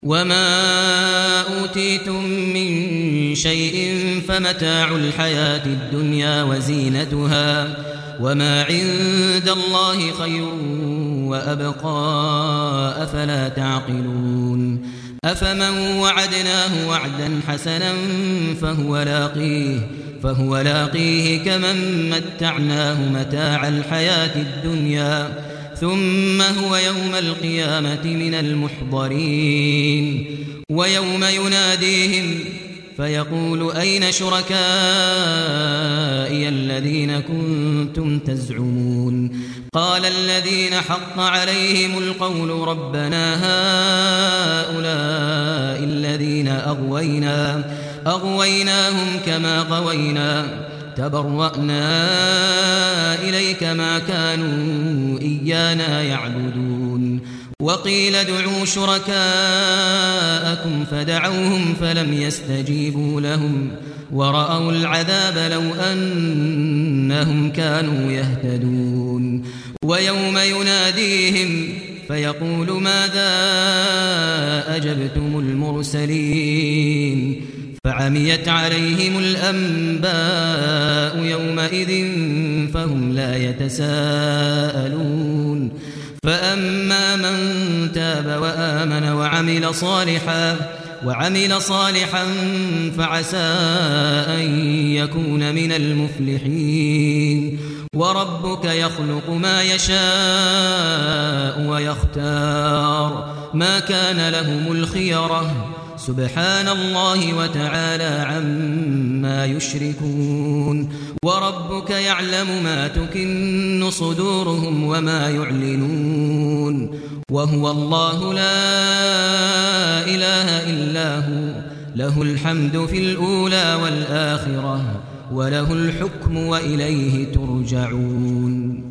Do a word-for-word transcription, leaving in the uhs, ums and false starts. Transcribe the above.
وما أوتيتم من شيء فمتاع الحياة الدنيا وزينتها وما عند الله خير وأبقى أفلا تعقلون أفمن وعدناه وعدا حسنا فهو لاقيه فهو لاقيه كمن متعناه متاع الحياة الدنيا ثم هو يوم القيامة من المحضرين ويوم يناديهم فيقول أين شركائي الذين كنتم تزعمون قال الذين حق عليهم القول ربنا هؤلاء الذين أغوينا أغويناهم كما غوينا تبرأنا إليك ما كانوا إيانا يعبدون وقيل ادعوا شركاءكم فدعوهم فلم يستجيبوا لهم ورأوا العذاب لو أنهم كانوا يهتدون ويوم يناديهم فيقول ماذا أجبتم المرسلين فعميت عليهم الأنباء يومئذ فهم لا يتساءلون فأما من تاب وآمن وعمل صالحا وعمل صالحا فعسى أن يكون من المفلحين وربك يخلق ما يشاء ويختار ما كان لهم الخيرة سبحان الله وتعالى عما يشركون وربك يعلم ما تكن صدورهم وما يعلنون وهو الله لا إله إلا هو له الحمد في الأولى والآخرة وله الحكم وإليه ترجعون.